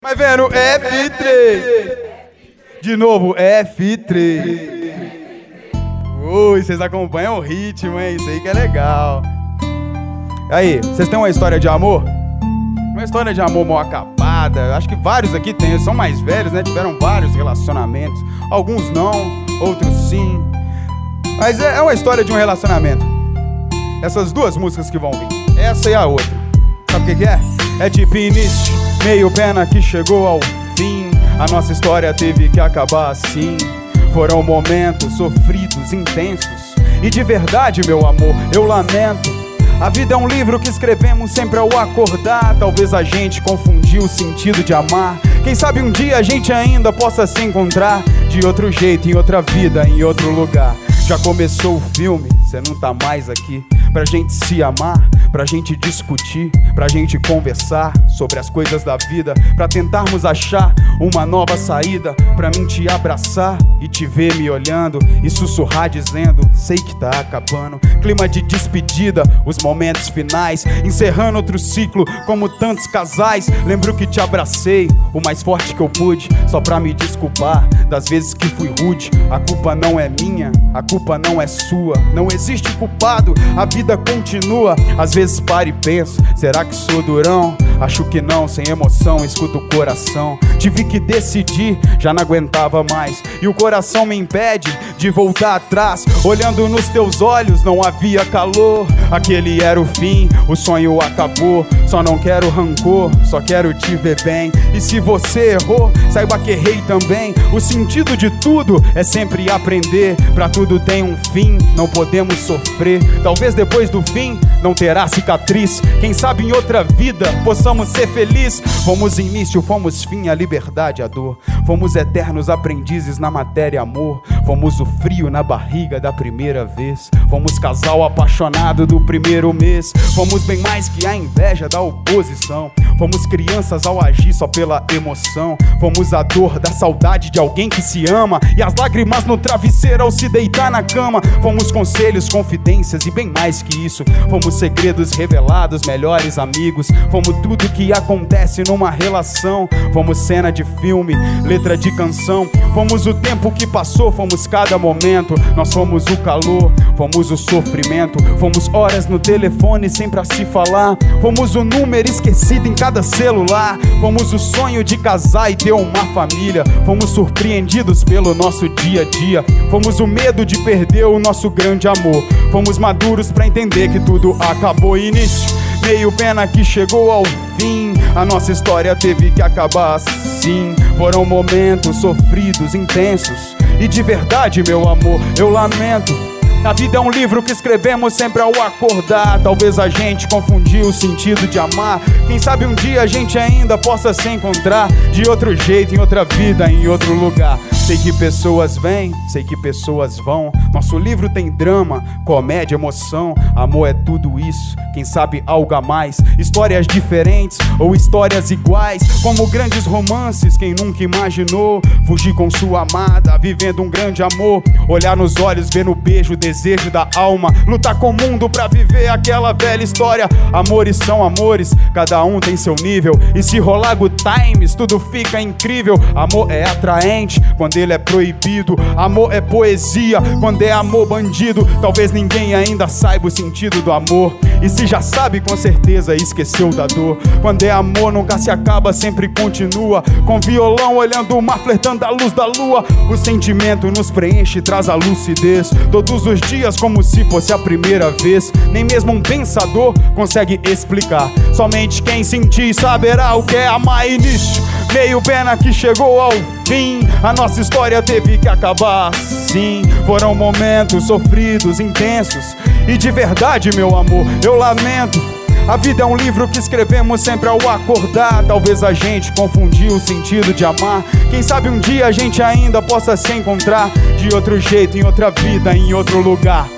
Vai vendo, F3. De novo, F3. Ui, vocês acompanham o ritmo, hein? Isso aí que é legal. Aí, vocês têm uma história de amor? Uma história de amor mal acabada. Acho que vários aqui têm, eles são mais velhos, né? Tiveram vários relacionamentos. Alguns não, outros sim. Mas é uma história de um relacionamento. Essas duas músicas que vão vir, essa e a outra. Sabe o que é? É tipo início, meio pena que chegou ao fim. A nossa história teve que acabar assim. Foram momentos sofridos, intensos. E de verdade, meu amor, eu lamento. A vida é um livro que escrevemos sempre ao acordar. Talvez a gente confundiu o sentido de amar. Quem sabe um dia a gente ainda possa se encontrar de outro jeito, em outra vida, em outro lugar. Já começou o filme, cê não tá mais aqui. Pra gente se amar, pra gente discutir, pra gente conversar sobre as coisas da vida, pra tentarmos achar uma nova saída, pra mim te abraçar e te ver me olhando e sussurrar dizendo, sei que tá acabando. Clima de despedida, os momentos finais, encerrando outro ciclo como tantos casais. Lembro que te abracei o mais forte que eu pude, só pra me desculpar das vezes que fui rude. A culpa não é minha, a culpa não é sua, não existe culpado, a vida continua. Às vezes paro e penso, será que sou durão? Acho que não, sem emoção, escuto o coração. Tive que decidir, já não aguentava mais. E o coração me impede de voltar atrás. Olhando nos teus olhos não havia calor. Aquele era o fim, o sonho acabou. Só não quero rancor, só quero te ver bem. E se você errou, saiba que errei também. O sentido de tudo é sempre aprender. Pra tudo tem um fim, não podemos sofrer. Talvez depois do fim não terá cicatriz. Quem sabe em outra vida possamos ser felizes. Fomos início, fomos fim, a liberdade, a dor. Fomos eternos aprendizes na matéria amor. Fomos o frio na barriga da primeira vez. Fomos casal apaixonado do primeiro mês. Fomos bem mais que a inveja da oposição. Fomos crianças ao agir só pela emoção. Fomos a dor da saudade de alguém que se ama e as lágrimas no travesseiro ao se deitar na cama. Fomos conselhos, confidências e bem mais que isso. Fomos segredos revelados, melhores amigos. Fomos tudo que acontece numa relação. Fomos cena de filme, letra de canção. Fomos o tempo que passou, fomos cada momento. Nós fomos o calor, fomos o sofrimento. Fomos horas no telefone sempre a se falar. Fomos o número esquecido em cada celular. Fomos o sonho de casar e ter uma família. Fomos surpreendidos pelo nosso dia a dia. Fomos o medo de perder o nosso grande amor. Fomos maduros pra entender que tudo acabou. Início, meio pena que chegou ao fim. A nossa história teve que acabar assim. Foram momentos sofridos, intensos. E de verdade, meu amor, eu lamento. A vida é um livro que escrevemos sempre ao acordar. Talvez a gente confundiu o sentido de amar. Quem sabe um dia a gente ainda possa se encontrar de outro jeito, em outra vida, em outro lugar. Sei que pessoas vêm, sei que pessoas vão. Nosso livro tem drama, comédia, emoção. Amor é tudo isso, quem sabe algo a mais. Histórias diferentes ou histórias iguais, como grandes romances, quem nunca imaginou fugir com sua amada, vivendo um grande amor. Olhar nos olhos, ver no beijo, desejo da alma. Lutar com o mundo pra viver aquela velha história. Amores são amores, cada um tem seu nível. E se rolar good times, tudo fica incrível. Amor é atraente quando ele é proibido. Amor é poesia quando é amor bandido. Talvez ninguém ainda saiba o sentido do amor. E se já sabe, com certeza esqueceu da dor. Quando é amor nunca se acaba, sempre continua. Com violão olhando o mar, flertando a luz da lua. O sentimento nos preenche, traz a lucidez. Todos os dias como se fosse a primeira vez. Nem mesmo um pensador consegue explicar. Somente quem sentir saberá o que é amar. Início, meio pena que chegou ao fim. A nossa história teve que acabar assim. Foram momentos sofridos, intensos. E de verdade, meu amor, eu lamento. A vida é um livro que escrevemos sempre ao acordar. Talvez a gente confundiu o sentido de amar. Quem sabe um dia a gente ainda possa se encontrar de outro jeito, em outra vida, em outro lugar.